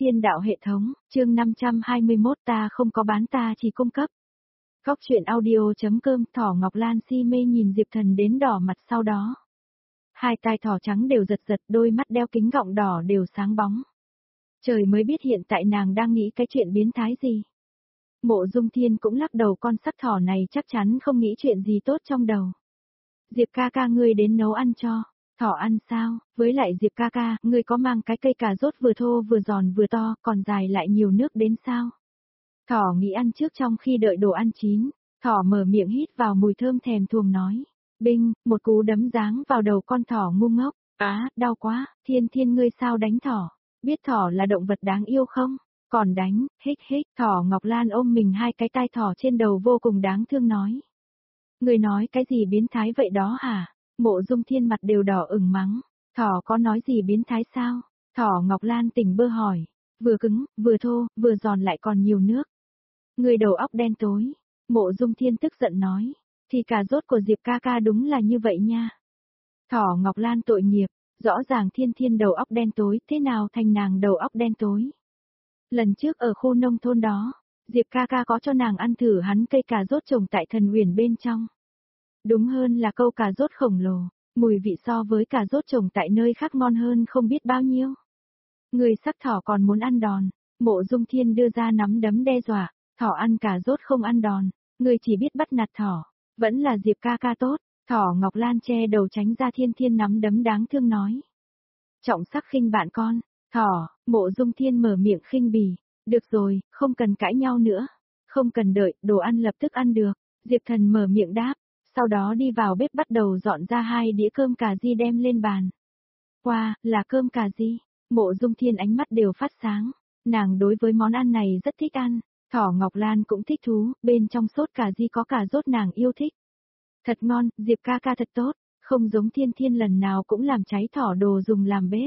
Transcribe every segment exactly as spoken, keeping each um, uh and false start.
Thiên đạo hệ thống, chương năm trăm hai mươi mốt ta không có bán ta chỉ cung cấp. Góc truyện audio.com Thỏ Ngọc Lan si mê nhìn Diệp Thần đến đỏ mặt sau đó. Hai tai thỏ trắng đều giật giật, đôi mắt đeo kính gọng đỏ đều sáng bóng. Trời mới biết hiện tại nàng đang nghĩ cái chuyện biến thái gì. Mộ Dung Thiên cũng lắc đầu, con sắc thỏ này chắc chắn không nghĩ chuyện gì tốt trong đầu. Diệp ca ca ngươi đến nấu ăn cho. Thỏ ăn sao, với lại Diệp ca ca, ngươi có mang cái cây cà rốt vừa thô vừa giòn vừa to, còn dài lại nhiều nước đến sao? Thỏ nghĩ ăn trước trong khi đợi đồ ăn chín, thỏ mở miệng hít vào mùi thơm thèm thuồng nói. Binh, một cú đấm giáng vào đầu con thỏ ngu ngốc, á, đau quá, Thiên Thiên ngươi sao đánh thỏ, biết thỏ là động vật đáng yêu không? Còn đánh, hích hích, thỏ Ngọc Lan ôm mình hai cái tai thỏ trên đầu vô cùng đáng thương nói. Ngươi nói cái gì biến thái vậy đó hả? Mộ Dung Thiên mặt đều đỏ ửng mắng, thỏ có nói gì biến thái sao? Thỏ Ngọc Lan tỉnh bơ hỏi, vừa cứng, vừa thô, vừa giòn lại còn nhiều nước. Người đầu óc đen tối, Mộ Dung Thiên tức giận nói, thì cà rốt của Diệp ca ca đúng là như vậy nha. Thỏ Ngọc Lan tội nghiệp, rõ ràng Thiên Thiên đầu óc đen tối, thế nào thành nàng đầu óc đen tối? Lần trước ở khu nông thôn đó, Diệp ca ca có cho nàng ăn thử hắn cây cà rốt trồng tại Thần Uyển bên trong. Đúng hơn là câu cà rốt khổng lồ, mùi vị so với cà rốt trồng tại nơi khác ngon hơn không biết bao nhiêu. Người sắc thỏ còn muốn ăn đòn, Mộ Dung Thiên đưa ra nắm đấm đe dọa, thỏ ăn cà rốt không ăn đòn, người chỉ biết bắt nạt thỏ, vẫn là Diệp ca ca tốt, thỏ Ngọc Lan che đầu tránh ra Thiên Thiên nắm đấm đáng thương nói. Trọng sắc khinh bạn con, thỏ, Mộ Dung Thiên mở miệng khinh bỉ, được rồi, không cần cãi nhau nữa, không cần đợi, đồ ăn lập tức ăn được, Diệp Thần mở miệng đáp. Sau đó đi vào bếp bắt đầu dọn ra hai đĩa cơm cà ri đem lên bàn. Wow, là cơm cà ri. Mộ Dung Thiên ánh mắt đều phát sáng. Nàng đối với món ăn này rất thích ăn. Thỏ Ngọc Lan cũng thích thú, bên trong sốt cà ri có cà rốt nàng yêu thích. Thật ngon, Diệp ca ca thật tốt, không giống Thiên Thiên lần nào cũng làm cháy thỏ đồ dùng làm bếp.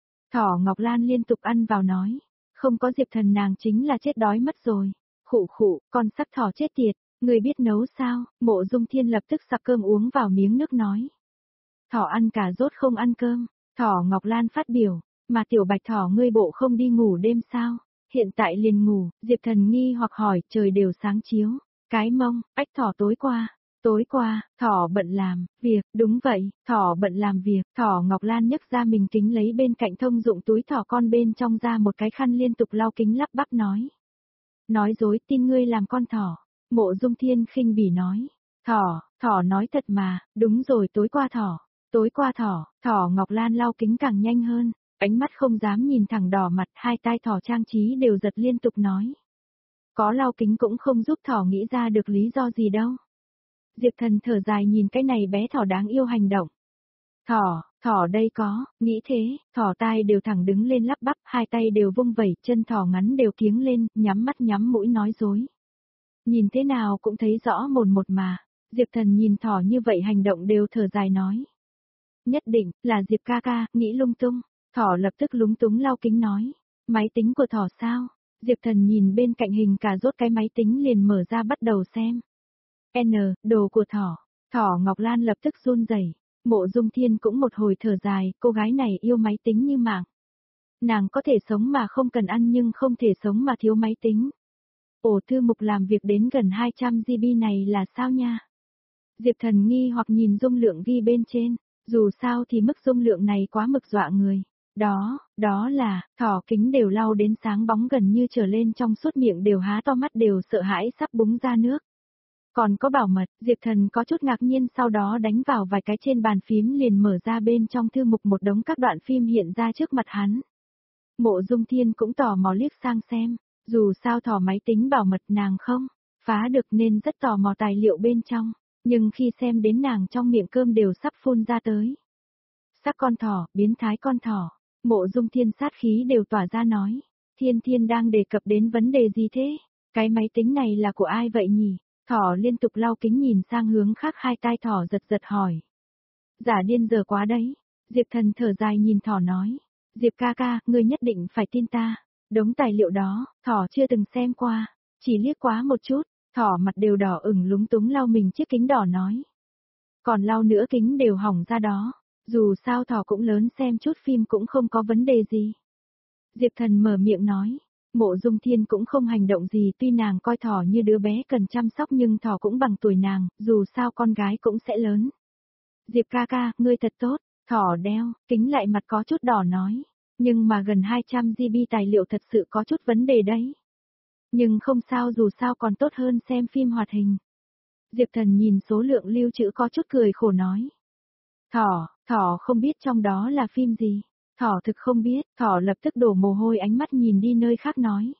Thỏ Ngọc Lan liên tục ăn vào nói. Không có Diệp Thần nàng chính là chết đói mất rồi. Khụ khụ, con sắc thỏ chết tiệt. Người biết nấu sao? Mộ Dung Thiên lập tức sặc cơm uống vào miếng nước nói. Thỏ ăn cà rốt không ăn cơm, thỏ Ngọc Lan phát biểu, mà tiểu bạch thỏ ngươi bộ không đi ngủ đêm sao? Hiện tại liền ngủ, Diệp Thần nghi hoặc hỏi, trời đều sáng chiếu, cái mông, ách thỏ tối qua, tối qua, thỏ bận làm, việc, đúng vậy, thỏ bận làm việc, thỏ Ngọc Lan nhấc ra mình kính lấy bên cạnh thông dụng túi thỏ con bên trong ra một cái khăn liên tục lau kính lắp bắp nói. Nói dối, tin ngươi làm con thỏ. Mộ Dung Thiên khinh bỉ nói, thỏ, thỏ nói thật mà, đúng rồi tối qua thỏ, tối qua thỏ, thỏ Ngọc Lan lau kính càng nhanh hơn, ánh mắt không dám nhìn thẳng đỏ mặt, hai tai thỏ trang trí đều giật liên tục nói. Có lau kính cũng không giúp thỏ nghĩ ra được lý do gì đâu. Diệp Thần thở dài nhìn cái này bé thỏ đáng yêu hành động. Thỏ, thỏ đây có, nghĩ thế, thỏ tai đều thẳng đứng lên lắp bắp, hai tay đều vung vẩy, chân thỏ ngắn đều kiếng lên, nhắm mắt nhắm mũi nói dối. Nhìn thế nào cũng thấy rõ mồn một mà, Diệp Thần nhìn thỏ như vậy hành động đều thở dài nói. Nhất định, là Diệp ca ca, nghĩ lung tung, thỏ lập tức lúng túng lau kính nói. Máy tính của thỏ sao? Diệp Thần nhìn bên cạnh hình cà rốt cái máy tính liền mở ra bắt đầu xem. N, đồ của thỏ, thỏ Ngọc Lan lập tức run rẩy. Mộ Dung Thiên cũng một hồi thở dài, cô gái này yêu máy tính như mạng. Nàng có thể sống mà không cần ăn nhưng không thể sống mà thiếu máy tính. Ổ thư mục làm việc đến gần hai trăm gi bi này là sao nha? Diệp Thần nghi hoặc nhìn dung lượng ghi bên trên, dù sao thì mức dung lượng này quá mực dọa người. Đó, đó là, thỏ kính đều lau đến sáng bóng gần như trở lên trong suốt miệng đều há to mắt đều sợ hãi sắp búng ra nước. Còn có bảo mật, Diệp Thần có chút ngạc nhiên sau đó đánh vào vài cái trên bàn phím liền mở ra bên trong thư mục một đống các đoạn phim hiện ra trước mặt hắn. Mộ Dung Thiên cũng tò mò liếc sang xem. Dù sao thỏ máy tính bảo mật nàng không phá được nên rất tò mò tài liệu bên trong, nhưng khi xem đến nàng trong miệng cơm đều sắp phun ra tới. Sắc con thỏ, biến thái con thỏ, Mộ Dung Thiên sát khí đều tỏa ra nói, Thiên Thiên đang đề cập đến vấn đề gì thế? Cái máy tính này là của ai vậy nhỉ? Thỏ liên tục lau kính nhìn sang hướng khác hai tai thỏ giật giật hỏi. Giả điên giờ quá đấy, Diệp Thần thở dài nhìn thỏ nói, Diệp ca ca, ngươi nhất định phải tin ta. Đống tài liệu đó, thỏ chưa từng xem qua, chỉ liếc quá một chút, thỏ mặt đều đỏ ửng lúng túng lau mình chiếc kính đỏ nói. Còn lau nữa kính đều hỏng ra đó, dù sao thỏ cũng lớn xem chút phim cũng không có vấn đề gì. Diệp Thần mở miệng nói. Mộ Dung Thiên cũng không hành động gì, tuy nàng coi thỏ như đứa bé cần chăm sóc nhưng thỏ cũng bằng tuổi nàng, dù sao con gái cũng sẽ lớn. Diệp ca ca, ngươi thật tốt, thỏ đeo, kính lại mặt có chút đỏ nói. Nhưng mà gần hai trăm gi bi tài liệu thật sự có chút vấn đề đấy. Nhưng không sao, dù sao còn tốt hơn xem phim hoạt hình. Diệp Thần nhìn số lượng lưu trữ có chút cười khổ nói. Thỏ, thỏ không biết trong đó là phim gì. Thỏ thực không biết, thỏ lập tức đổ mồ hôi ánh mắt nhìn đi nơi khác nói.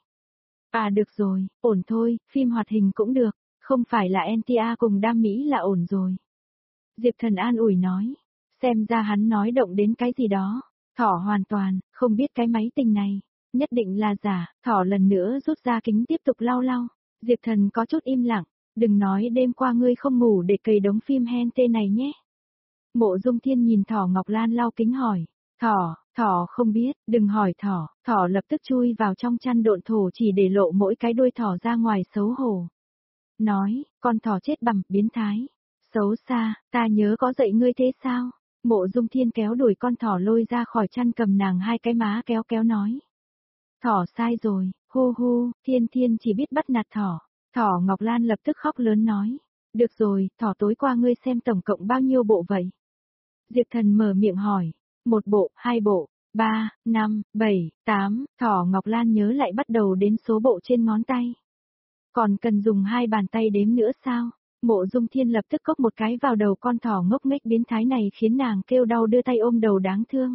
À được rồi, ổn thôi, phim hoạt hình cũng được, không phải là en tê a cùng Đam Mỹ là ổn rồi. Diệp Thần an ủi nói, xem ra hắn nói động đến cái gì đó, thỏ hoàn toàn, không biết cái máy tình này, nhất định là giả, thỏ lần nữa rút ra kính tiếp tục lau lau. Diệp Thần có chút im lặng, đừng nói đêm qua ngươi không ngủ để cày đống phim hen tê này nhé. Mộ Dung Thiên nhìn thỏ Ngọc Lan lau kính hỏi, thỏ, thỏ không biết, đừng hỏi thỏ, thỏ lập tức chui vào trong chăn độn thổ chỉ để lộ mỗi cái đuôi thỏ ra ngoài xấu hổ. Nói, con thỏ chết bằm, biến thái, xấu xa, ta nhớ có dạy ngươi thế sao? Mộ Dung Thiên kéo đuổi con thỏ lôi ra khỏi chăn cầm nàng hai cái má kéo kéo nói. Thỏ sai rồi, hu hu, Thiên Thiên chỉ biết bắt nạt thỏ. Thỏ Ngọc Lan lập tức khóc lớn nói. Được rồi, thỏ tối qua ngươi xem tổng cộng bao nhiêu bộ vậy? Diệp Thần mở miệng hỏi. Một bộ, hai bộ, ba, năm, bảy, tám, thỏ Ngọc Lan nhớ lại bắt đầu đến số bộ trên ngón tay. Còn cần dùng hai bàn tay đếm nữa sao? Mộ Dung Thiên lập tức cốc một cái vào đầu con thỏ ngốc nghếch biến thái này khiến nàng kêu đau đưa tay ôm đầu đáng thương.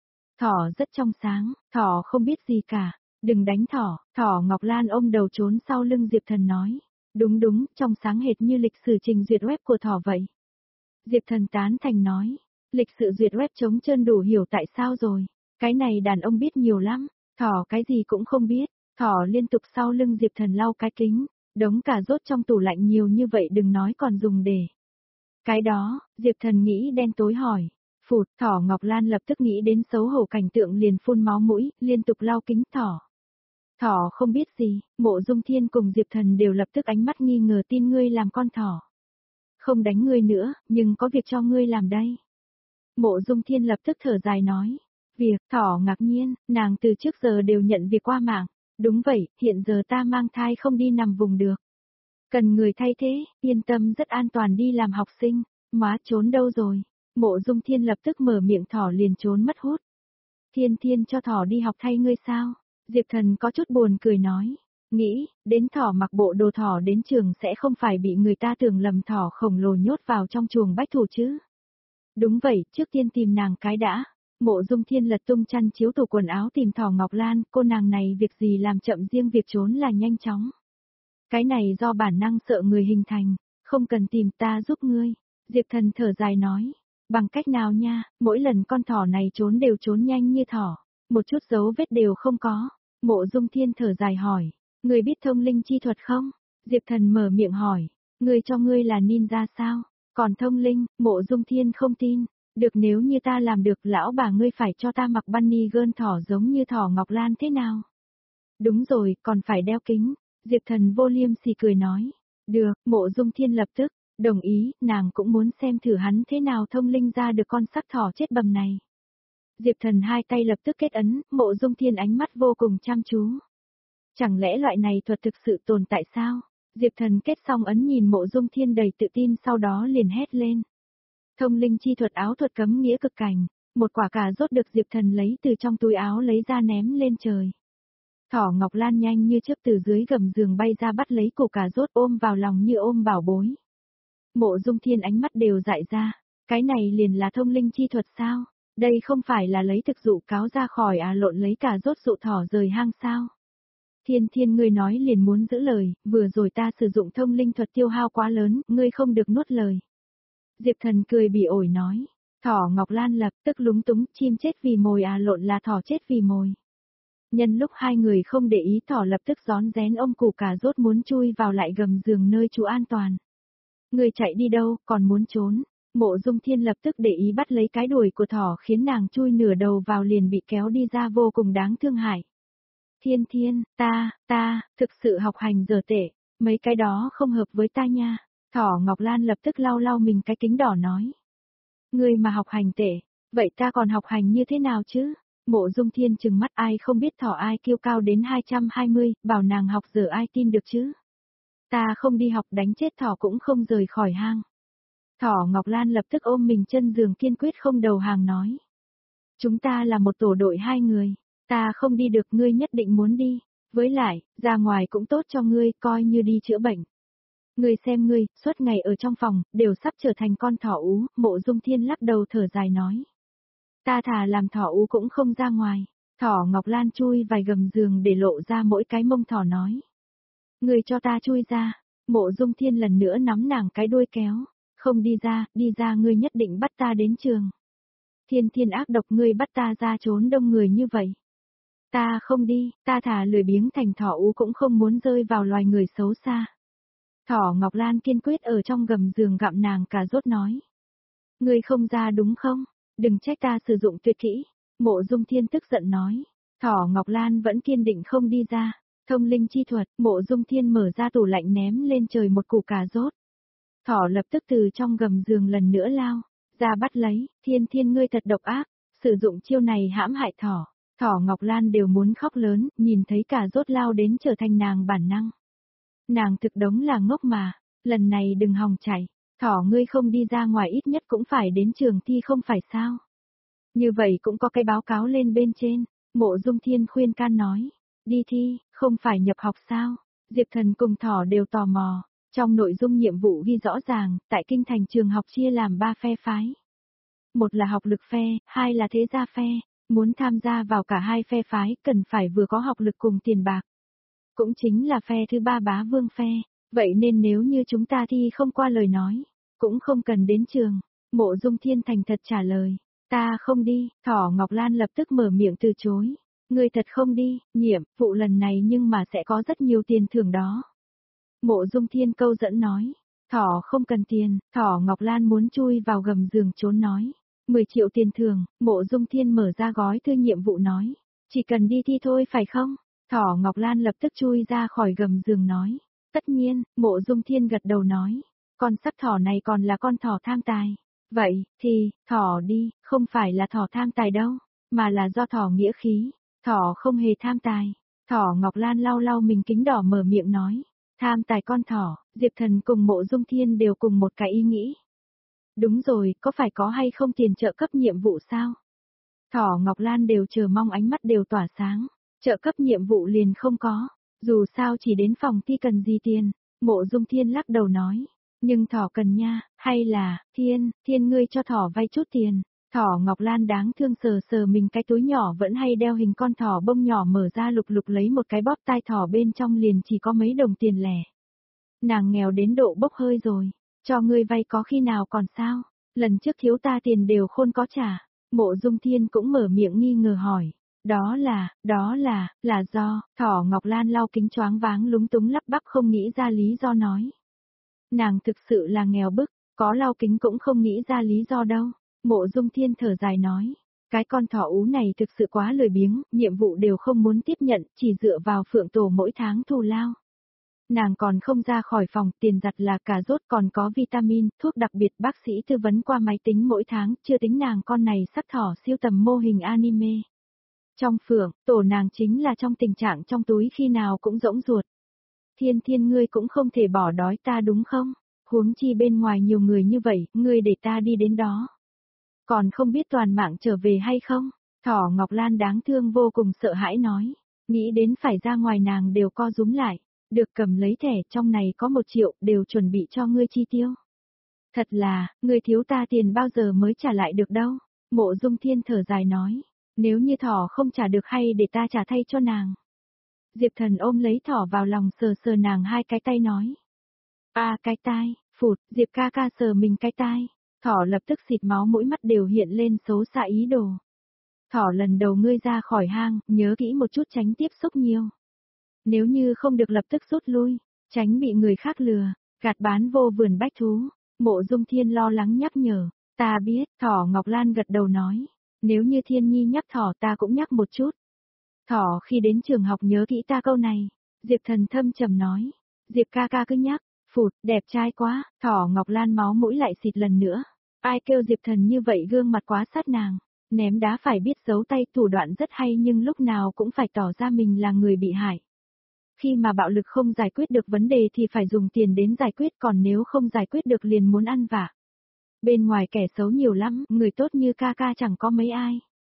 Thỏ rất trong sáng, thỏ không biết gì cả. Đừng đánh thỏ, thỏ Ngọc Lan ôm đầu trốn sau lưng Diệp Thần nói. Đúng đúng, trong sáng hệt như lịch sử trình duyệt web của thỏ vậy. Diệp Thần tán thành nói. Lịch sử duyệt web trống trơn đủ hiểu tại sao rồi. Cái này đàn ông biết nhiều lắm, thỏ cái gì cũng không biết. Thỏ liên tục sau lưng Diệp Thần lau cái kính. Đống cà rốt trong tủ lạnh nhiều như vậy đừng nói còn dùng để. Cái đó, Diệp Thần nghĩ đen tối hỏi. Phụt, thỏ Ngọc Lan lập tức nghĩ đến xấu hổ cảnh tượng liền phun máu mũi, liên tục lau kính thỏ. Thỏ không biết gì, Mộ Dung Thiên cùng Diệp Thần đều lập tức ánh mắt nghi ngờ tin ngươi làm con thỏ. Không đánh ngươi nữa, nhưng có việc cho ngươi làm đây. Mộ Dung Thiên lập tức thở dài nói. Việc, thỏ ngạc nhiên, nàng từ trước giờ đều nhận việc qua mạng. Đúng vậy, hiện giờ ta mang thai không đi nằm vùng được. Cần người thay thế, yên tâm rất an toàn đi làm học sinh. Má trốn đâu rồi? Mộ Dung Thiên lập tức mở miệng thỏ liền trốn mất hút. Thiên Thiên cho thỏ đi học thay ngươi sao? Diệp Thần có chút buồn cười nói. Nghĩ, đến thỏ mặc bộ đồ thỏ đến trường sẽ không phải bị người ta tưởng lầm thỏ khổng lồ nhốt vào trong chuồng bách thủ chứ. Đúng vậy, trước tiên tìm nàng cái đã. Mộ Dung Thiên lật tung chăn chiếu tủ quần áo tìm thỏ Ngọc Lan, cô nàng này việc gì làm chậm riêng việc trốn là nhanh chóng. Cái này do bản năng sợ người hình thành, không cần tìm ta giúp ngươi. Diệp Thần thở dài nói, bằng cách nào nha, mỗi lần con thỏ này trốn đều trốn nhanh như thỏ, một chút dấu vết đều không có. Mộ Dung Thiên thở dài hỏi, ngươi biết thông linh chi thuật không? Diệp Thần mở miệng hỏi, ngươi cho ngươi là ninja sao? Còn thông linh, Mộ Dung Thiên không tin. Được, nếu như ta làm được lão bà ngươi phải cho ta mặc bunny girl thỏ giống như thỏ Ngọc Lan thế nào? Đúng rồi, còn phải đeo kính. Diệp Thần vô liêm sỉ cười nói. Được, Mộ Dung Thiên lập tức, đồng ý, nàng cũng muốn xem thử hắn thế nào thông linh ra được con sắc thỏ chết bầm này. Diệp Thần hai tay lập tức kết ấn, Mộ Dung Thiên ánh mắt vô cùng chăm chú. Chẳng lẽ loại này thuật thực sự tồn tại sao? Diệp Thần kết xong ấn nhìn Mộ Dung Thiên đầy tự tin sau đó liền hét lên. Thông linh chi thuật áo thuật cấm nghĩa cực cảnh, một quả cà rốt được Diệp Thần lấy từ trong túi áo lấy ra ném lên trời. Thỏ Ngọc Lan nhanh như chớp từ dưới gầm giường bay ra bắt lấy củ cà rốt ôm vào lòng như ôm bảo bối. Mộ Dung Thiên ánh mắt đều dại ra, cái này liền là thông linh chi thuật sao? Đây không phải là lấy thực dụ cáo ra khỏi à lộn lấy cà rốt dụ thỏ rời hang sao? Thiên Thiên ngươi nói liền muốn giữ lời, vừa rồi ta sử dụng thông linh thuật tiêu hao quá lớn, ngươi không được nuốt lời. Diệp Thần cười bỉ ổi nói, thỏ Ngọc Lan lập tức lúng túng, chim chết vì mồi à lộn là thỏ chết vì mồi. Nhân lúc hai người không để ý thỏ lập tức gión rén ôm củ cà rốt muốn chui vào lại gầm giường nơi trú an toàn. Người chạy đi đâu, còn muốn trốn. Mộ Dung Thiên lập tức để ý bắt lấy cái đuôi của thỏ khiến nàng chui nửa đầu vào liền bị kéo đi ra vô cùng đáng thương hại. Thiên Thiên, ta, ta, thực sự học hành dở tệ, mấy cái đó không hợp với ta nha. Thỏ Ngọc Lan lập tức lau lau mình cái kính đỏ nói. Ngươi mà học hành tệ, vậy ta còn học hành như thế nào chứ? Mộ Dung Thiên trừng mắt, ai không biết thỏ ai kiêu cao đến hai trăm hai mươi, bảo nàng học giờ ai tin được chứ. Ta không đi học, đánh chết thỏ cũng không rời khỏi hang. Thỏ Ngọc Lan lập tức ôm mình chân giường kiên quyết không đầu hàng nói. Chúng ta là một tổ đội hai người, ta không đi được, ngươi nhất định muốn đi. Với lại, ra ngoài cũng tốt cho ngươi, coi như đi chữa bệnh. Ngươi xem ngươi, suốt ngày ở trong phòng, đều sắp trở thành con thỏ ú. Mộ Dung Thiên lắc đầu thở dài nói. Ta thà làm thỏ ú cũng không ra ngoài. Thỏ Ngọc Lan chui vài gầm giường để lộ ra mỗi cái mông thỏ nói. Ngươi cho ta chui ra. Mộ Dung Thiên lần nữa nắm nàng cái đuôi kéo. Không đi ra, đi ra, ngươi nhất định bắt ta đến trường. Thiên thiên ác độc, ngươi bắt ta ra trốn đông người như vậy. Ta không đi, ta thà lười biếng thành thỏ ú cũng không muốn rơi vào loài người xấu xa. Thỏ Ngọc Lan kiên quyết ở trong gầm giường gặm nàng cà rốt nói. Ngươi không ra đúng không? Đừng trách ta sử dụng tuyệt kỹ. Mộ Dung Thiên tức giận nói. Thỏ Ngọc Lan vẫn kiên định không đi ra. Thông linh chi thuật, Mộ Dung Thiên mở ra tủ lạnh ném lên trời một củ cà rốt. Thỏ lập tức từ trong gầm giường lần nữa lao, ra bắt lấy. Thiên thiên, ngươi thật độc ác, sử dụng chiêu này hãm hại thỏ. Thỏ Ngọc Lan đều muốn khóc lớn, nhìn thấy cà rốt lao đến trở thành nàng bản năng. Nàng thực đống là ngốc mà, lần này đừng hòng chạy. Thỏ, ngươi không đi ra ngoài ít nhất cũng phải đến trường thi không phải sao? Như vậy cũng có cái báo cáo lên bên trên. Mộ Dung Thiên khuyên can nói. Đi thi, không phải nhập học sao? Diệp Thần cùng thỏ đều tò mò. Trong nội dung nhiệm vụ ghi rõ ràng, tại kinh thành trường học chia làm ba phe phái. Một là học lực phe, hai là thế gia phe. Muốn tham gia vào cả hai phe phái cần phải vừa có học lực cùng tiền bạc. Cũng chính là phe thứ ba bá vương phe. Vậy nên nếu như chúng ta thi không qua lời nói, cũng không cần đến trường. Mộ Dung Thiên thành thật trả lời. Ta không đi. Thỏ Ngọc Lan lập tức mở miệng từ chối. Ngươi thật không đi, nhiệm vụ lần này nhưng mà sẽ có rất nhiều tiền thưởng đó. Mộ Dung Thiên câu dẫn nói. Thỏ không cần tiền. Thỏ Ngọc Lan muốn chui vào gầm giường trốn nói. mười triệu tiền thưởng. Mộ Dung Thiên mở ra gói thư nhiệm vụ nói. Chỉ cần đi thi thôi phải không? Thỏ Ngọc Lan lập tức chui ra khỏi gầm giường nói. Tất nhiên. Mộ Dung Thiên gật đầu nói. Con sắt thỏ này còn là con thỏ tham tài. Vậy, thì, thỏ đi, không phải là thỏ tham tài đâu, mà là do thỏ nghĩa khí. Thỏ không hề tham tài. Thỏ Ngọc Lan lau lau mình kính đỏ mở miệng nói. Tham tài con thỏ. Diệp Thần cùng Mộ Dung Thiên đều cùng một cái ý nghĩ. Đúng rồi, có phải có hay không tiền trợ cấp nhiệm vụ sao? Thỏ Ngọc Lan đều chờ mong, ánh mắt đều tỏa sáng. Trợ cấp nhiệm vụ liền không có. Dù sao chỉ đến phòng thi cần gì tiền. Mộ Dung Thiên lắc đầu nói. Nhưng thỏ cần nha, hay là, Thiên, Thiên ngươi cho thỏ vay chút tiền. Thỏ Ngọc Lan đáng thương sờ sờ mình cái túi nhỏ vẫn hay đeo hình con thỏ bông nhỏ, mở ra lục lục lấy một cái bóp tai thỏ, bên trong liền chỉ có mấy đồng tiền lẻ. Nàng nghèo đến độ bốc hơi rồi, cho ngươi vay có khi nào còn sao, lần trước thiếu ta tiền đều khôn có trả. Mộ Dung Thiên cũng mở miệng nghi ngờ hỏi. Đó là, đó là, là do, thỏ Ngọc Lan lau kính choáng váng lúng túng lắp bắp không nghĩ ra lý do nói. Nàng thực sự là nghèo bức, có lau kính cũng không nghĩ ra lý do đâu. Mộ Dung Thiên thở dài nói, cái con thỏ ú này thực sự quá lười biếng, nhiệm vụ đều không muốn tiếp nhận, chỉ dựa vào Phượng Tổ mỗi tháng thù lao. Nàng còn không ra khỏi phòng, tiền giặt là cà rốt, còn có vitamin, thuốc đặc biệt bác sĩ tư vấn qua máy tính mỗi tháng, chưa tính nàng con này sắt thỏ siêu tầm mô hình anime. Trong Phượng Tổ nàng chính là trong tình trạng trong túi khi nào cũng rỗng ruột. Thiên Thiên, ngươi cũng không thể bỏ đói ta đúng không? Huống chi bên ngoài nhiều người như vậy, ngươi để ta đi đến đó. Còn không biết toàn mạng trở về hay không? Thỏ Ngọc Lan đáng thương vô cùng sợ hãi nói. Nghĩ đến phải ra ngoài nàng đều co rúm lại. Được, cầm lấy thẻ, trong này có một triệu, đều chuẩn bị cho ngươi chi tiêu. Thật là, ngươi thiếu ta tiền bao giờ mới trả lại được đâu. Mộ Dung Thiên thở dài nói. Nếu như thỏ không trả được hay để ta trả thay cho nàng. Diệp Thần ôm lấy thỏ vào lòng, sờ sờ nàng hai cái tay nói. A à, cái tai, phụt, Diệp ca ca sờ mình cái tai. Thỏ lập tức xịt máu, mũi mắt đều hiện lên xấu xa ý đồ. Thỏ, lần đầu ngươi ra khỏi hang, nhớ kỹ một chút, tránh tiếp xúc nhiều. Nếu như không được lập tức rút lui, tránh bị người khác lừa, gạt bán vô vườn bách thú. Mộ Dung Thiên lo lắng nhắc nhở. Ta biết. Thỏ Ngọc Lan gật đầu nói. Nếu như Thiên Nhi nhắc thỏ, ta cũng nhắc một chút. Thỏ, khi đến trường học nhớ kỹ ta câu này. Diệp Thần thâm trầm nói. Diệp ca ca cứ nhắc. Phụt, đẹp trai quá. Thỏ Ngọc Lan máu mũi lại xịt lần nữa. Ai kêu Diệp Thần như vậy, gương mặt quá sát nàng. Ném đá phải biết giấu tay, thủ đoạn rất hay nhưng lúc nào cũng phải tỏ ra mình là người bị hại. Khi mà bạo lực không giải quyết được vấn đề thì phải dùng tiền đến giải quyết, còn nếu không giải quyết được liền muốn ăn vạ. Bên ngoài kẻ xấu nhiều lắm, người tốt như ca ca chẳng có mấy ai.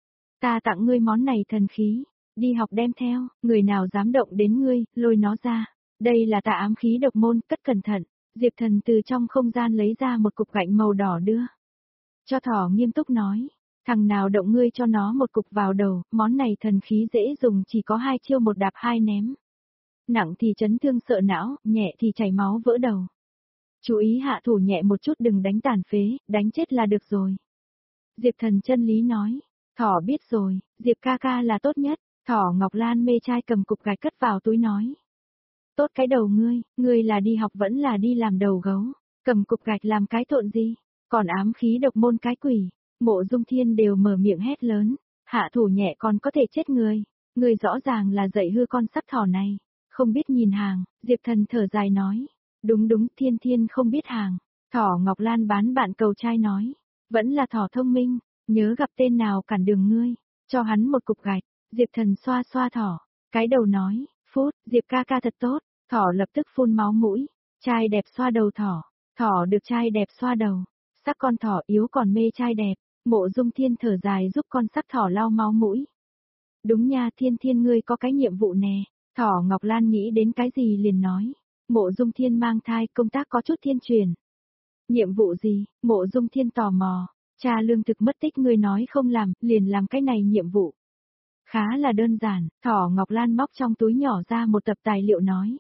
Ta tặng ngươi món này thần khí, đi học đem theo, người nào dám động đến ngươi, lôi nó ra. Đây là tà ám khí độc môn, cất cẩn thận. Diệp Thần từ trong không gian lấy ra một cục gạch màu đỏ đưa cho thỏ, nghiêm túc nói. Thằng nào động ngươi cho nó một cục vào đầu, món này thần khí dễ dùng, chỉ có hai chiêu, một đạp hai ném. Nặng thì chấn thương sợ não, nhẹ thì chảy máu vỡ đầu. Chú ý hạ thủ nhẹ một chút, đừng đánh tàn phế, đánh chết là được rồi. Diệp Thần chân lý nói. Thỏ biết rồi, Diệp ca ca là tốt nhất. Thỏ Ngọc Lan mê trai cầm cục gạch cất vào túi nói. Tốt cái đầu ngươi, ngươi là đi học vẫn là đi làm đầu gấu. Cầm cục gạch làm cái thộn gì, còn ám khí độc môn cái quỷ. Mộ Dung Thiên đều mở miệng hét lớn. Hạ thủ nhẹ còn có thể chết người. Ngươi rõ ràng là dạy hư con sắp thỏ này. Không biết nhìn hàng, Diệp Thần thở dài nói. Đúng đúng, Thiên Thiên không biết hàng. Thỏ Ngọc Lan bán bạn cầu trai nói. Vẫn là thỏ thông minh, nhớ gặp tên nào cản đường ngươi, cho hắn một cục gạch. Diệp Thần xoa xoa thỏ, cái đầu nói, phút, Diệp ca ca thật tốt. Thỏ lập tức phun máu mũi, trai đẹp xoa đầu thỏ, thỏ được trai đẹp xoa đầu. Sắc con thỏ yếu còn mê trai đẹp. Mộ Dung Thiên thở dài giúp con sắc thỏ lau máu mũi. Đúng nha, Thiên Thiên ngươi có cái nhiệm vụ nè. Thỏ Ngọc Lan nghĩ đến cái gì liền nói. Mộ Dung Thiên mang thai, công tác có chút thiên truyền. Nhiệm vụ gì? Mộ Dung Thiên tò mò. Cha lương thực mất tích, ngươi nói không làm, liền làm cái này nhiệm vụ. Khá là đơn giản, Thỏ Ngọc Lan móc trong túi nhỏ ra một tập tài liệu nói.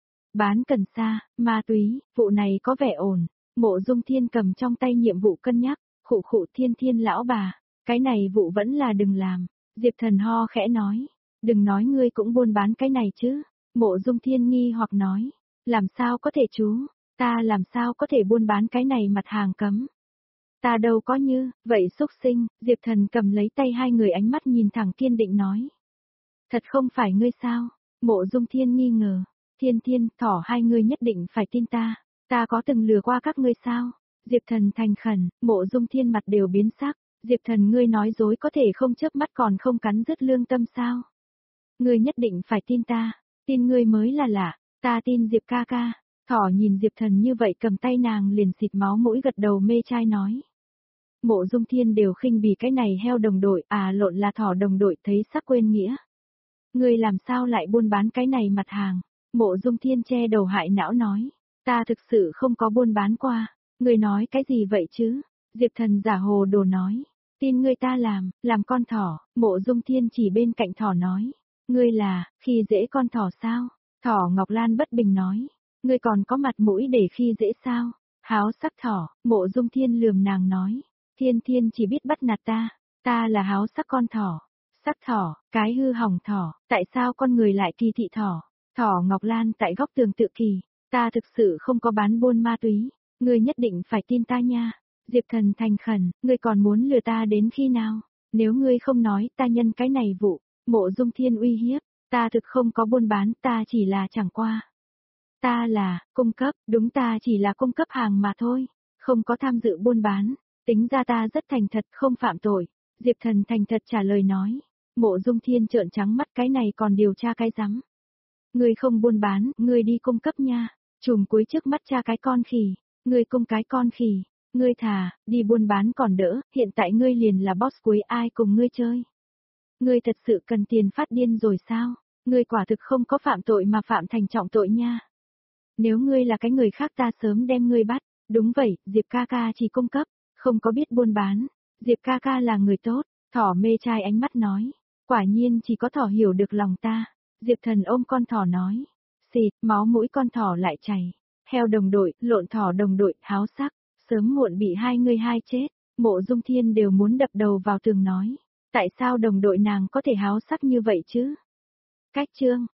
Bán cần sa, ma túy, vụ này có vẻ ổn. Mộ Dung Thiên cầm trong tay nhiệm vụ cân nhắc. Khụ khụ, Thiên Thiên lão bà, cái này vụ vẫn là đừng làm. Diệp Thần ho khẽ nói. Đừng nói ngươi cũng buôn bán cái này chứ. Mộ Dung Thiên nghi hoặc nói. Làm sao có thể chú, ta làm sao có thể buôn bán cái này mặt hàng cấm. Ta đâu có như, vậy xúc sinh. Diệp Thần cầm lấy tay hai người, ánh mắt nhìn thẳng kiên định nói. Thật không phải ngươi sao? Mộ Dung Thiên nghi ngờ. Thiên Thiên, thỏ, hai ngươi nhất định phải tin ta. Ta có từng lừa qua các ngươi sao? Diệp Thần thành khẩn. Mộ Dung Thiên mặt đều biến sắc. Diệp Thần, ngươi nói dối có thể không chớp mắt còn không cắn rứt lương tâm sao? Ngươi nhất định phải tin ta. Tin ngươi mới là lạ. Ta tin Diệp ca ca. Thỏ nhìn Diệp Thần như vậy cầm tay nàng liền xịt máu mũi, gật đầu mê trai nói. Mộ Dung Thiên đều khinh bỉ cái này heo đồng đội, à lộn là thỏ đồng đội, thấy sắc quên nghĩa. Ngươi làm sao lại buôn bán cái này mặt hàng? Mộ Dung Thiên che đầu hại não nói. Ta thực sự không có buôn bán qua. Ngươi nói cái gì vậy chứ? Diệp Thần giả hồ đồ nói. Tin ngươi ta làm, làm con thỏ. Mộ Dung Thiên chỉ bên cạnh thỏ nói. Ngươi là, khi dễ con thỏ sao? Thỏ Ngọc Lan bất bình nói. Ngươi còn có mặt mũi để khi dễ sao? Háo sắc thỏ, Mộ Dung Thiên lườm nàng nói. Thiên Thiên chỉ biết bắt nạt ta. Ta là háo sắc con thỏ. Sắc thỏ, cái hư hỏng thỏ, tại sao con người lại kỳ thị thỏ? Thỏ Ngọc Lan tại góc tường tự kỳ. Ta thực sự không có bán buôn ma túy. Ngươi nhất định phải tin ta nha. Diệp Thần thành khẩn, ngươi còn muốn lừa ta đến khi nào? Nếu ngươi không nói, ta nhân cái này vụ. Mộ Dung Thiên uy hiếp. Ta thực không có buôn bán, ta chỉ là chẳng qua. Ta là, cung cấp, đúng, ta chỉ là cung cấp hàng mà thôi. Không có tham dự buôn bán. Tính ra ta rất thành thật, không phạm tội. Diệp Thần thành thật trả lời nói. Mộ Dung Thiên trợn trắng mắt, cái này còn điều tra cái rắm. Ngươi không buôn bán, ngươi đi cung cấp nha. Chùm cuối trước mắt cha cái con khỉ. Ngươi cung cái con khỉ. Ngươi thà, đi buôn bán còn đỡ, hiện tại ngươi liền là boss cuối, ai cùng ngươi chơi. Ngươi thật sự cần tiền phát điên rồi sao? Ngươi quả thực không có phạm tội mà phạm thành trọng tội nha. Nếu ngươi là cái người khác ta sớm đem ngươi bắt. Đúng vậy, Diệp ca ca chỉ cung cấp, không có biết buôn bán. Diệp ca ca là người tốt. Thỏ mê trai ánh mắt nói. Quả nhiên chỉ có thỏ hiểu được lòng ta. Diệp Thần ôm con thỏ nói. Xịt, máu mũi con thỏ lại chảy. Heo đồng đội, lộn thỏ đồng đội, háo sắc. Sớm muộn bị hai người hai chết. Mộ Dung Thiên đều muốn đập đầu vào tường nói. Tại sao đồng đội nàng có thể háo sắc như vậy chứ? Cách chương.